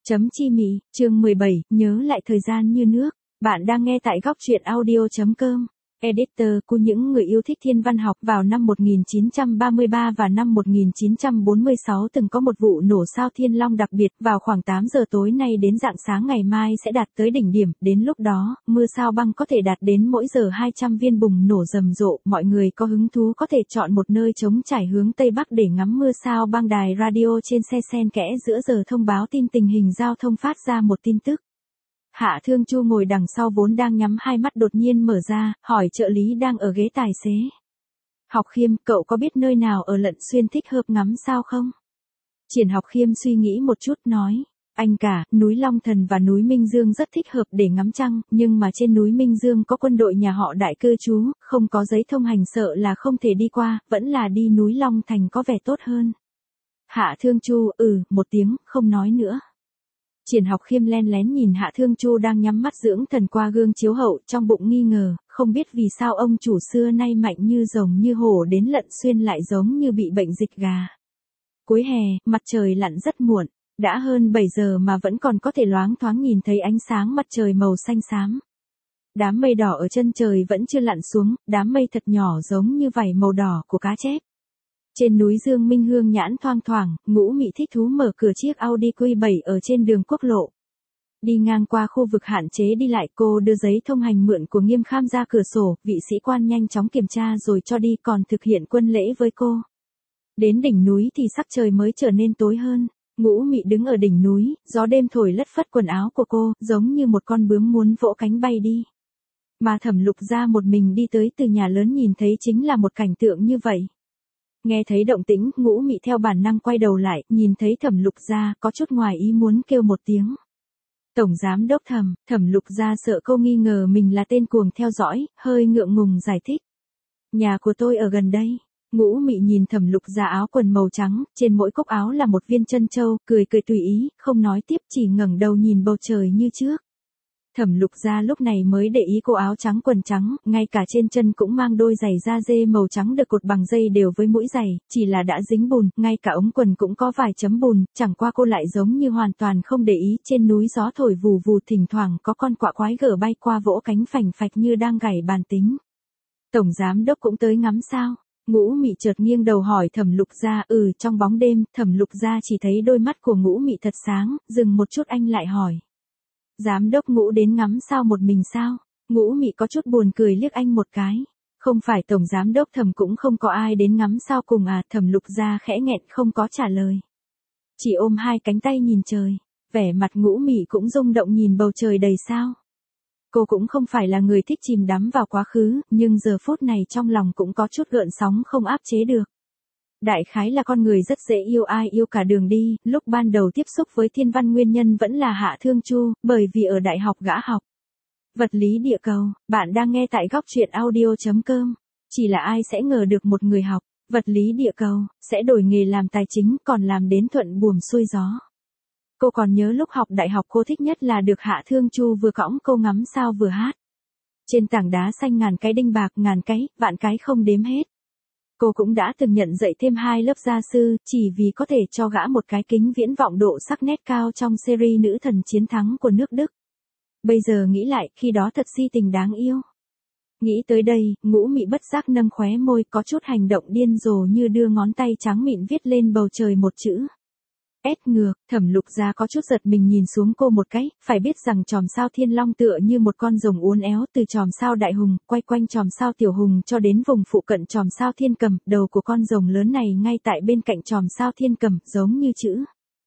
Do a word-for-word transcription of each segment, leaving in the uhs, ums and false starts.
Chấm chi mị, chương mười bảy, nhớ lại thời gian như nước. Bạn đang nghe tại góc truyện audio chấm com. Editor của những người yêu thích thiên văn học. Vào năm một nghìn chín trăm ba mươi ba và năm một nghìn chín trăm bốn mươi sáu từng có một vụ nổ sao thiên long đặc biệt. Vào khoảng tám giờ tối nay đến rạng sáng ngày mai sẽ đạt tới đỉnh điểm. Đến lúc đó, mưa sao băng có thể đạt đến mỗi giờ hai trăm viên bùng nổ rầm rộ. Mọi người có hứng thú có thể chọn một nơi trống trải hướng Tây Bắc để ngắm mưa sao băng. Đài radio trên xe xen kẽ giữa giờ thông báo tin tình hình giao thông phát ra một tin tức. Hạ Thương Chu ngồi đằng sau vốn đang nhắm hai mắt đột nhiên mở ra, hỏi trợ lý đang ở ghế tài xế. Học Khiêm, cậu có biết nơi nào ở Lận Xuyên thích hợp ngắm sao không? Triển Học Khiêm suy nghĩ một chút nói, anh cả, núi Long Thần và núi Minh Dương rất thích hợp để ngắm trăng, nhưng mà trên núi Minh Dương có quân đội nhà họ Đại cư trú, không có giấy thông hành sợ là không thể đi qua, vẫn là đi núi Long Thành có vẻ tốt hơn. Hạ Thương Chu, ừ, một tiếng, không nói nữa. Triển Học Khiêm len lén nhìn Hạ Thương Chu đang nhắm mắt dưỡng thần qua gương chiếu hậu, trong bụng nghi ngờ, không biết vì sao ông chủ xưa nay mạnh như rồng như hổ đến Lận Xuyên lại giống như bị bệnh dịch gà. Cuối hè, mặt trời lặn rất muộn, đã hơn bảy giờ mà vẫn còn có thể loáng thoáng nhìn thấy ánh sáng mặt trời màu xanh xám. Đám mây đỏ ở chân trời vẫn chưa lặn xuống, đám mây thật nhỏ giống như vảy màu đỏ của cá chép. Trên núi Dương Minh hương nhãn thoang thoảng, Ngũ Mị thích thú mở cửa chiếc Audi Q bảy ở trên đường quốc lộ. Đi ngang qua khu vực hạn chế đi lại, cô đưa giấy thông hành mượn của Nghiêm Kham ra cửa sổ, vị sĩ quan nhanh chóng kiểm tra rồi cho đi, còn thực hiện quân lễ với cô. Đến đỉnh núi thì sắc trời mới trở nên tối hơn. Ngũ Mị đứng ở đỉnh núi, gió đêm thổi lất phất quần áo của cô, giống như một con bướm muốn vỗ cánh bay đi. Mà Thẩm Lục Gia một mình đi tới từ nhà lớn nhìn thấy chính là một cảnh tượng như vậy. Nghe thấy động tĩnh, Ngũ Mị theo bản năng quay đầu lại, nhìn thấy Thẩm Lục Gia, có chút ngoài ý muốn kêu một tiếng. Tổng giám đốc Thẩm, Thẩm Lục Gia sợ cô nghi ngờ mình là tên cuồng theo dõi, hơi ngượng ngùng giải thích. Nhà của tôi ở gần đây. Ngũ Mị nhìn Thẩm Lục Gia áo quần màu trắng, trên mỗi cúc áo là một viên trân châu, cười cười tùy ý, không nói tiếp, chỉ ngẩng đầu nhìn bầu trời như trước. Thẩm Lục Gia lúc này mới để ý cô áo trắng quần trắng, ngay cả trên chân cũng mang đôi giày da dê màu trắng được cột bằng dây đều với mũi giày, chỉ là đã dính bùn, ngay cả ống quần cũng có vài chấm bùn, chẳng qua cô lại giống như hoàn toàn không để ý. Trên núi gió thổi vù vù, thỉnh thoảng có con quạ quái gở bay qua vỗ cánh phành phạch như đang gảy bàn tính. Tổng giám đốc cũng tới ngắm sao? Ngũ Mị chợt nghiêng đầu hỏi Thẩm Lục Gia. Ừ, trong bóng đêm, Thẩm Lục Gia chỉ thấy đôi mắt của Ngũ Mị thật sáng, dừng một chút anh lại hỏi. Giám đốc Ngũ đến ngắm sao một mình sao? Ngũ Mị có chút buồn cười liếc anh một cái. Không phải tổng giám đốc Thẩm cũng không có ai đến ngắm sao cùng à? Thẩm Lục Gia khẽ nghẹn không có trả lời. Chỉ ôm hai cánh tay nhìn trời. Vẻ mặt Ngũ Mị cũng rung động nhìn bầu trời đầy sao. Cô cũng không phải là người thích chìm đắm vào quá khứ, nhưng giờ phút này trong lòng cũng có chút gợn sóng không áp chế được. Đại khái là con người rất dễ yêu ai yêu cả đường đi, lúc ban đầu tiếp xúc với thiên văn nguyên nhân vẫn là Hạ Thương Chu, bởi vì ở đại học gã học vật lý địa cầu. Bạn đang nghe tại góc truyện audio chấm com. Chỉ là ai sẽ ngờ được một người học vật lý địa cầu sẽ đổi nghề làm tài chính, còn làm đến thuận buồm xuôi gió. Cô còn nhớ lúc học đại học cô thích nhất là được Hạ Thương Chu vừa cõng cô ngắm sao vừa hát. Trên tảng đá xanh ngàn cái đinh bạc, ngàn cái, vạn cái không đếm hết. Cô cũng đã từng nhận dạy thêm hai lớp gia sư, chỉ vì có thể cho gã một cái kính viễn vọng độ sắc nét cao trong series Nữ thần chiến thắng của nước Đức. Bây giờ nghĩ lại, khi đó thật si tình đáng yêu. Nghĩ tới đây, Ngũ Mị bất giác nâng khóe môi, có chút hành động điên rồ như đưa ngón tay trắng mịn viết lên bầu trời một chữ. S ngược. Thẩm Lục Gia có chút giật mình nhìn xuống cô một cái, phải biết rằng chòm sao Thiên Long tựa như một con rồng uốn éo từ chòm sao Đại Hùng, quay quanh chòm sao Tiểu Hùng cho đến vùng phụ cận chòm sao Thiên Cầm, đầu của con rồng lớn này ngay tại bên cạnh chòm sao Thiên Cầm, giống như chữ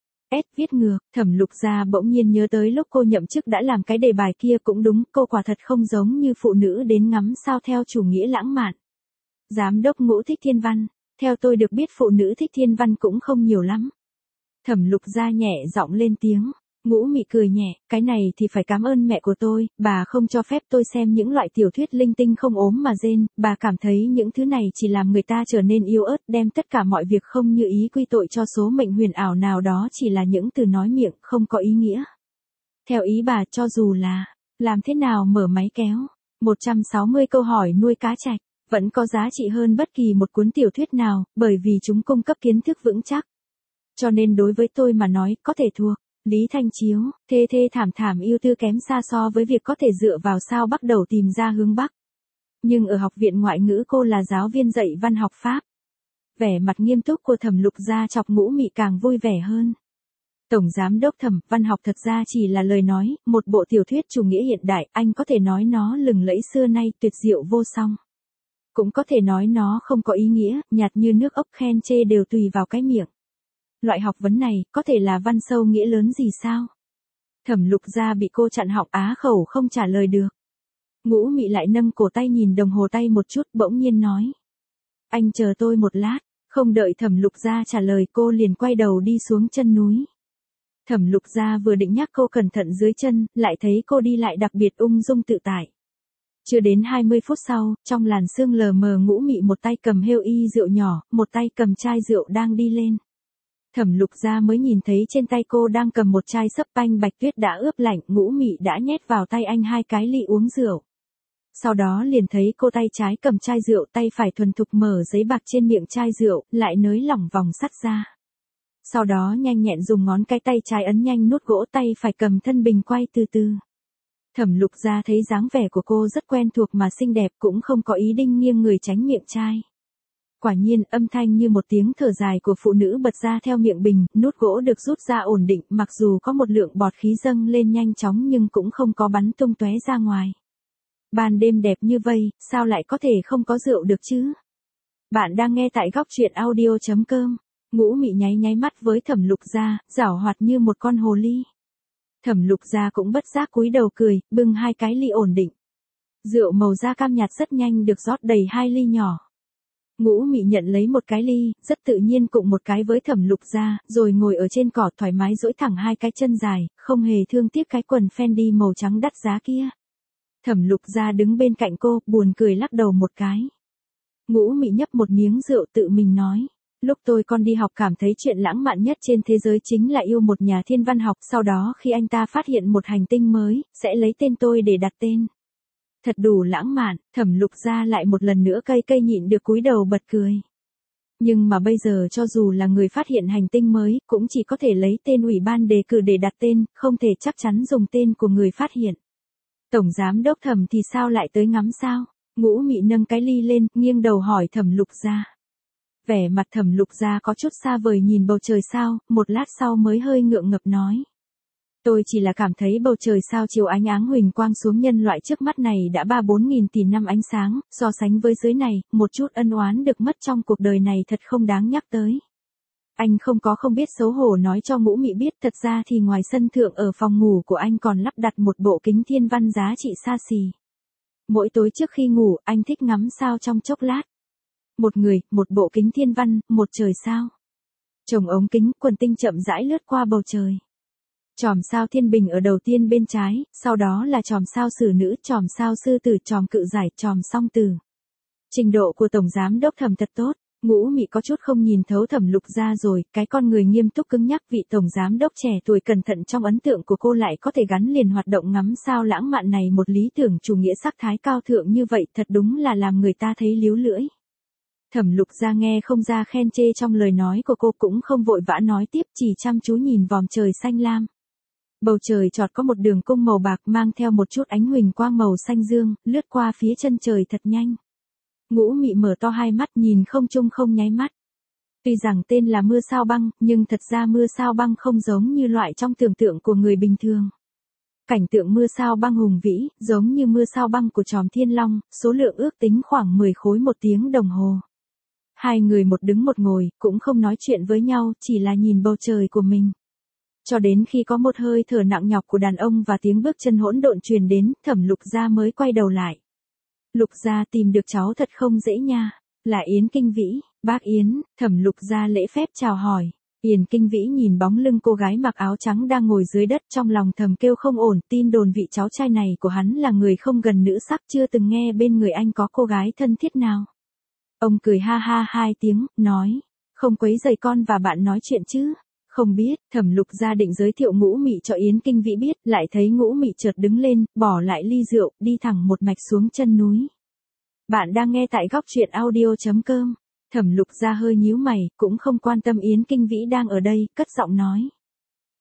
S viết ngược. Thẩm Lục Gia bỗng nhiên nhớ tới lúc cô nhậm chức đã làm cái đề bài kia, cũng đúng, cô quả thật không giống như phụ nữ đến ngắm sao theo chủ nghĩa lãng mạn. Giám đốc Ngũ thích thiên văn, theo tôi được biết phụ nữ thích thiên văn cũng không nhiều lắm. Thẩm Lục Gia nhẹ giọng lên tiếng. Ngũ Mị cười nhẹ, cái này thì phải cảm ơn mẹ của tôi, bà không cho phép tôi xem những loại tiểu thuyết linh tinh không ốm mà rên, bà cảm thấy những thứ này chỉ làm người ta trở nên yếu ớt, đem tất cả mọi việc không như ý quy tội cho số mệnh huyền ảo nào đó, chỉ là những từ nói miệng, không có ý nghĩa. Theo ý bà, cho dù là, làm thế nào mở máy kéo, một trăm sáu mươi câu hỏi nuôi cá trạch, vẫn có giá trị hơn bất kỳ một cuốn tiểu thuyết nào, bởi vì chúng cung cấp kiến thức vững chắc. Cho nên đối với tôi mà nói, có thể thuộc Lý Thanh Chiếu, thê thê thảm thảm yêu tư kém xa so với việc có thể dựa vào sao bắt đầu tìm ra hướng Bắc. Nhưng ở học viện ngoại ngữ cô là giáo viên dạy văn học Pháp. Vẻ mặt nghiêm túc của Thẩm Lục Gia chọc Ngũ Mị càng vui vẻ hơn. Tổng giám đốc Thẩm, văn học thật ra chỉ là lời nói, một bộ tiểu thuyết chủ nghĩa hiện đại, anh có thể nói nó lừng lẫy xưa nay, tuyệt diệu vô song. Cũng có thể nói nó không có ý nghĩa, nhạt như nước ốc, khen chê đều tùy vào cái miệng. Loại học vấn này, có thể là văn sâu nghĩa lớn gì sao? Thẩm Lục Gia bị cô chặn họng á khẩu không trả lời được. Ngũ Mị lại nâng cổ tay nhìn đồng hồ tay một chút, bỗng nhiên nói. Anh chờ tôi một lát, không đợi Thẩm Lục Gia trả lời cô liền quay đầu đi xuống chân núi. Thẩm Lục Gia vừa định nhắc cô cẩn thận dưới chân, lại thấy cô đi lại đặc biệt ung dung tự tại. Chưa đến hai mươi phút sau, trong làn sương lờ mờ Ngũ Mị một tay cầm hêu y rượu nhỏ, một tay cầm chai rượu đang đi lên. Thẩm Lục Gia mới nhìn thấy trên tay cô đang cầm một chai sấp panh bạch tuyết đã ướp lạnh, Ngũ Mị đã nhét vào tay anh hai cái ly uống rượu. Sau đó liền thấy cô tay trái cầm chai rượu, tay phải thuần thục mở giấy bạc trên miệng chai rượu, lại nới lỏng vòng sắt ra. Sau đó nhanh nhẹn dùng ngón cái tay trái ấn nhanh nút gỗ, tay phải cầm thân bình quay từ từ. Thẩm Lục Gia thấy dáng vẻ của cô rất quen thuộc mà xinh đẹp, cũng không có ý định nghiêng người tránh miệng chai. Quả nhiên, âm thanh như một tiếng thở dài của phụ nữ bật ra theo miệng bình, nút gỗ được rút ra ổn định, mặc dù có một lượng bọt khí dâng lên nhanh chóng nhưng cũng không có bắn tung tóe ra ngoài. Ban đêm đẹp như vây, sao lại có thể không có rượu được chứ? Bạn đang nghe tại góc truyện audio chấm com. Ngũ Mị nháy nháy mắt với Thẩm Lục Gia, giảo hoạt như một con hồ ly. Thẩm Lục Gia cũng bất giác cúi đầu cười, bưng hai cái ly ổn định. Rượu màu da cam nhạt rất nhanh được rót đầy hai ly nhỏ. Ngũ Mị nhận lấy một cái ly, rất tự nhiên cụng một cái với Thẩm Lục Gia, rồi ngồi ở trên cỏ thoải mái duỗi thẳng hai cái chân dài, không hề thương tiếc cái quần Fendi màu trắng đắt giá kia. Thẩm Lục Gia đứng bên cạnh cô, buồn cười lắc đầu một cái. Ngũ Mị nhấp một miếng rượu tự mình nói. Lúc tôi còn đi học cảm thấy chuyện lãng mạn nhất trên thế giới chính là yêu một nhà thiên văn học, sau đó khi anh ta phát hiện một hành tinh mới, sẽ lấy tên tôi để đặt tên. Thật đủ lãng mạn, Thẩm Lục Gia lại một lần nữa cây cây nhịn được cúi đầu bật cười. Nhưng mà bây giờ cho dù là người phát hiện hành tinh mới, cũng chỉ có thể lấy tên ủy ban đề cử để đặt tên, không thể chắc chắn dùng tên của người phát hiện. Tổng giám đốc Thẩm thì sao lại tới ngắm sao? Ngũ Mị nâng cái ly lên, nghiêng đầu hỏi Thẩm Lục Gia. Vẻ mặt Thẩm Lục Gia có chút xa vời nhìn bầu trời sao, một lát sau mới hơi ngượng ngập nói. Tôi chỉ là cảm thấy bầu trời sao chiếu ánh áng huỳnh quang xuống nhân loại trước mắt này đã ba bốn nghìn tỷ năm ánh sáng, so sánh với dưới này, một chút ân oán được mất trong cuộc đời này thật không đáng nhắc tới. Anh không có không biết xấu hổ nói cho Ngũ Mị biết, thật ra thì ngoài sân thượng ở phòng ngủ của anh còn lắp đặt một bộ kính thiên văn giá trị xa xỉ. Mỗi tối trước khi ngủ, anh thích ngắm sao trong chốc lát. Một người, một bộ kính thiên văn, một trời sao. Chồng ống kính, quần tinh chậm rãi lướt qua bầu trời. Chòm sao thiên bình ở đầu tiên bên trái, sau đó là chòm sao xử nữ, chòm sao sư tử, chòm cự giải, chòm song tử. Trình độ của Tổng Giám đốc Thẩm thật tốt. Ngũ Mị có chút không nhìn thấu Thẩm Lục Gia rồi, cái con người nghiêm túc cứng nhắc vị Tổng Giám đốc trẻ tuổi cẩn thận trong ấn tượng của cô lại có thể gắn liền hoạt động ngắm sao lãng mạn này, một lý tưởng chủ nghĩa sắc thái cao thượng như vậy thật đúng là làm người ta thấy líu lưỡi. Thẩm Lục Gia nghe không ra khen chê trong lời nói của cô, cũng không vội vã nói tiếp, chỉ chăm chú nhìn vòm trời xanh lam. Bầu trời chọt có một đường cung màu bạc mang theo một chút ánh huỳnh quang màu xanh dương, lướt qua phía chân trời thật nhanh. Ngũ Mị mở to hai mắt nhìn không trung không nháy mắt. Tuy rằng tên là mưa sao băng, nhưng thật ra mưa sao băng không giống như loại trong tưởng tượng của người bình thường. Cảnh tượng mưa sao băng hùng vĩ, giống như mưa sao băng của chòm Thiên Long, số lượng ước tính khoảng mười khối một tiếng đồng hồ. Hai người một đứng một ngồi, cũng không nói chuyện với nhau, chỉ là nhìn bầu trời của mình. Cho đến khi có một hơi thở nặng nhọc của đàn ông và tiếng bước chân hỗn độn truyền đến, Thẩm Lục Gia mới quay đầu lại. Lục Gia tìm được cháu thật không dễ nha. Là Yến Kinh Vĩ. Bác Yến. Thẩm Lục Gia lễ phép chào hỏi. Yến Kinh Vĩ nhìn bóng lưng cô gái mặc áo trắng đang ngồi dưới đất, trong lòng thầm kêu không ổn, tin đồn vị cháu trai này của hắn là người không gần nữ sắc, chưa từng nghe bên người anh có cô gái thân thiết nào. Ông cười ha ha hai tiếng, nói, không quấy rầy con và bạn nói chuyện chứ. Không biết. Thẩm Lục Gia định giới thiệu Ngũ Mị cho Yến Kinh Vĩ biết, lại thấy Ngũ Mị chợt đứng lên, bỏ lại ly rượu, đi thẳng một mạch xuống chân núi. Bạn đang nghe tại góc truyện audio chấm com. Thẩm Lục Gia hơi nhíu mày, cũng không quan tâm Yến Kinh Vĩ đang ở đây, cất giọng nói.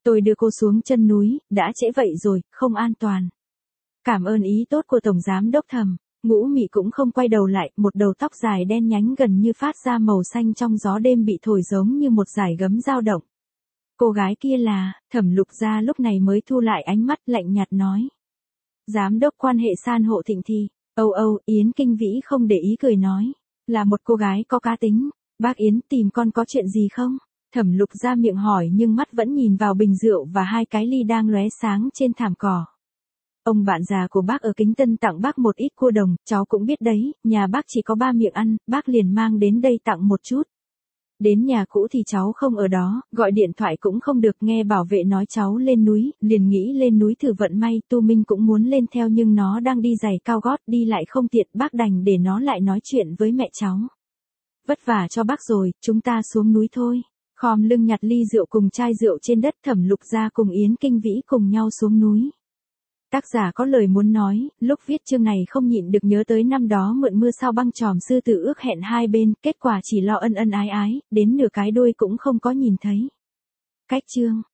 Tôi đưa cô xuống chân núi, đã trễ vậy rồi, không an toàn. Cảm ơn ý tốt của Tổng Giám Đốc Thẩm. Ngũ Mị cũng không quay đầu lại, một đầu tóc dài đen nhánh gần như phát ra màu xanh trong gió đêm bị thổi giống như một dải gấm dao động. Cô gái kia là, Thẩm Lục Gia lúc này mới thu lại ánh mắt lạnh nhạt nói. Giám đốc quan hệ san hộ Thịnh Thị. Âu Âu, Yến Kinh Vĩ không để ý cười nói. Là một cô gái có cá tính. Bác Yến tìm con có chuyện gì không? Thẩm Lục ra miệng hỏi nhưng mắt vẫn nhìn vào bình rượu và hai cái ly đang lóe sáng trên thảm cỏ. Ông bạn già của bác ở Kính Tân tặng bác một ít cua đồng, cháu cũng biết đấy, nhà bác chỉ có ba miệng ăn, bác liền mang đến đây tặng một chút. Đến nhà cũ thì cháu không ở đó, gọi điện thoại cũng không được, nghe bảo vệ nói cháu lên núi, liền nghĩ lên núi thử vận may. Tu Minh cũng muốn lên theo nhưng nó đang đi giày cao gót, đi lại không tiện, bác đành để nó lại nói chuyện với mẹ cháu. Vất vả cho bác rồi, chúng ta xuống núi thôi. Khom lưng nhặt ly rượu cùng chai rượu trên đất, Thẩm Lục Gia cùng Yến Kinh Vĩ cùng nhau xuống núi. Tác giả có lời muốn nói, lúc viết chương này không nhịn được nhớ tới năm đó mượn mưa sao băng chòm sư tử ước hẹn hai bên, kết quả chỉ lo ân ân ái ái, đến nửa cái đuôi cũng không có nhìn thấy. Cách chương